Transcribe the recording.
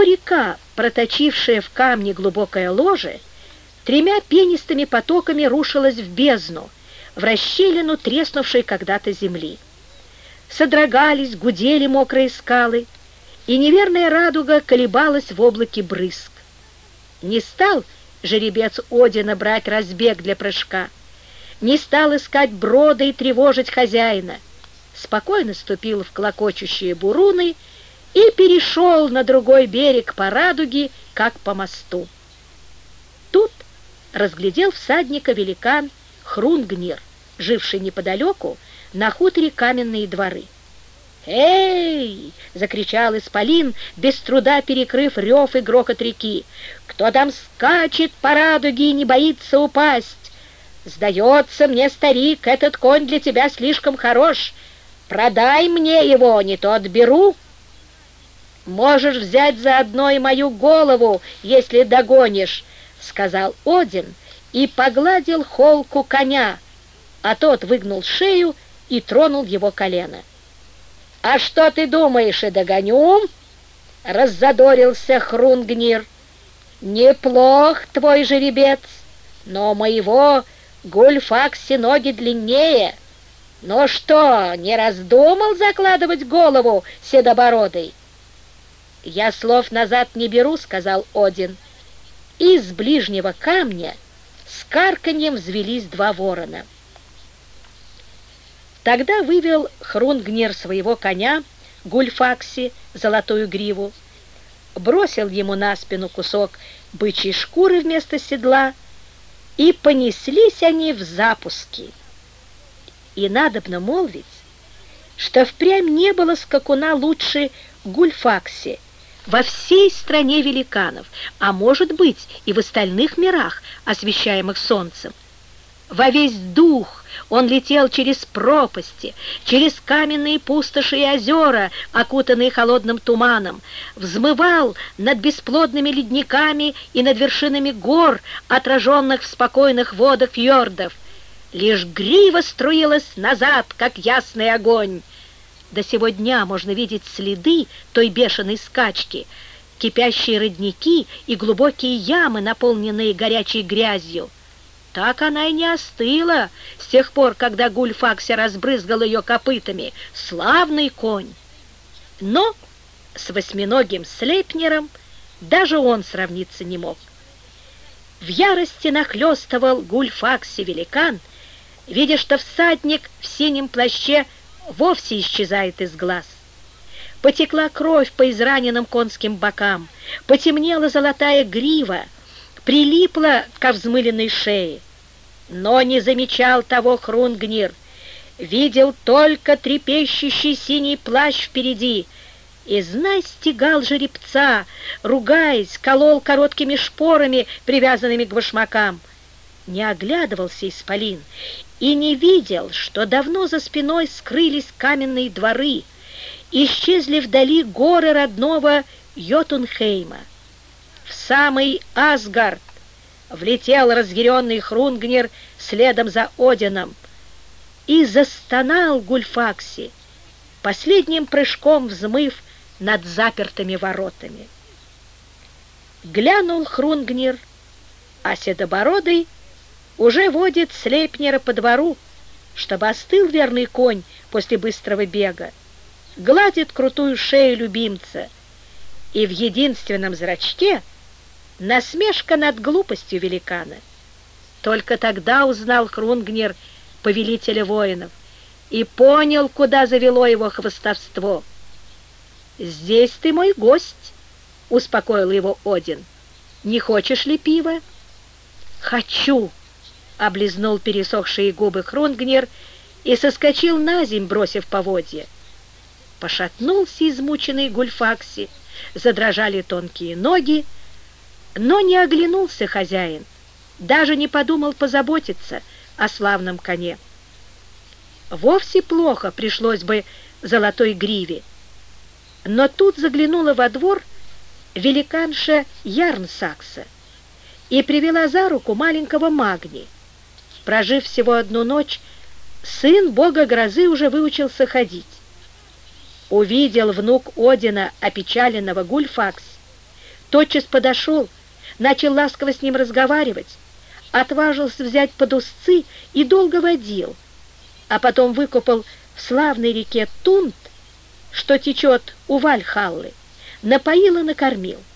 река, проточившая в камне глубокое ложе, тремя пенистыми потоками рушилась в бездну, в расщелину треснувшей когда-то земли. Содрогались, гудели мокрые скалы, и неверная радуга колебалась в облаке брызг. Не стал жеребец Одина брать разбег для прыжка, не стал искать брода и тревожить хозяина, спокойно ступил в клокочущие буруны и перешел на другой берег по радуге, как по мосту. Тут разглядел всадника великан Хрунгнир, живший неподалеку на хуторе Каменные дворы. «Эй!» — закричал исполин, без труда перекрыв рев и грохот реки. «Кто там скачет по радуге и не боится упасть? Сдается мне, старик, этот конь для тебя слишком хорош. Продай мне его, не то отберу. Можешь взять заодно и мою голову, если догонишь», — сказал Один и погладил холку коня, а тот выгнул шею и тронул его колено. «А что ты думаешь, и догоню?» — раззадорился Хрунгнир. «Неплох твой жеребец, но моего Гульфакси ноги длиннее. Ну что, не раздумал закладывать голову седобородый?» «Я слов назад не беру», — сказал Один. Из ближнего камня с карканьем взвелись два ворона. Тогда вывел Хрунгнир своего коня, Гульфакси, золотую гриву, бросил ему на спину кусок бычьей шкуры вместо седла, и понеслись они в запуски. И надобно молвить, что впрямь не было скакуна лучше Гульфакси во всей стране великанов, а может быть и в остальных мирах, освещаемых солнцем. Во весь дух он летел через пропасти, через каменные пустоши и озера, окутанные холодным туманом, взмывал над бесплодными ледниками и над вершинами гор, отраженных в спокойных водах фьордов. Лишь грива струилась назад, как ясный огонь. До сего дня можно видеть следы той бешеной скачки, кипящие родники и глубокие ямы, наполненные горячей грязью. Так она и не остыла с тех пор, когда Гульфакси разбрызгал ее копытами. Славный конь! Но с восьминогим Слейпнером даже он сравниться не мог. В ярости нахлёстывал Гульфакси великан, видя, что всадник в синем плаще вовсе исчезает из глаз. Потекла кровь по израненным конским бокам, потемнела золотая грива, прилипла ко взмыленной шее. Но не замечал того Хрунгнир, видел только трепещущий синий плащ впереди, и, знай, стегал жеребца, ругаясь, колол короткими шпорами, привязанными к башмакам. Не оглядывался исполин и не видел, что давно за спиной скрылись каменные дворы, исчезли вдали горы родного Йотунхейма. В самый Асгард влетел разъяренный Хрунгнир следом за Одином, и застонал Гульфакси, последним прыжком взмыв над запертыми воротами. Глянул Хрунгнир, а седобородый уже водит Слейпнера по двору, чтобы остыл верный конь после быстрого бега, гладит крутую шею любимца, и в единственном зрачке насмешка над глупостью великана. Только тогда узнал Хрунгнир повелителя воинов и понял, куда завело его хвастовство. «Здесь ты мой гость», — успокоил его Один. «Не хочешь ли пива?» «Хочу», — облизнул пересохшие губы Хрунгнир и соскочил на земь, бросив поводья. Пошатнулся измученный Гульфакси, задрожали тонкие ноги, но не оглянулся хозяин, даже не подумал позаботиться о славном коне. Вовсе плохо пришлось бы золотой гриве, но тут заглянула во двор великанша Ярнсакса и привела за руку маленького Магни. Прожив всего одну ночь, сын бога грозы уже выучился ходить. Увидел внук Одина опечаленного Гульфакс тотчас подошел, начал ласково с ним разговаривать, отважился взять под узцы и долго водил, а потом выкупал в славной реке Тунт, что течет у Вальхаллы, напоил и накормил.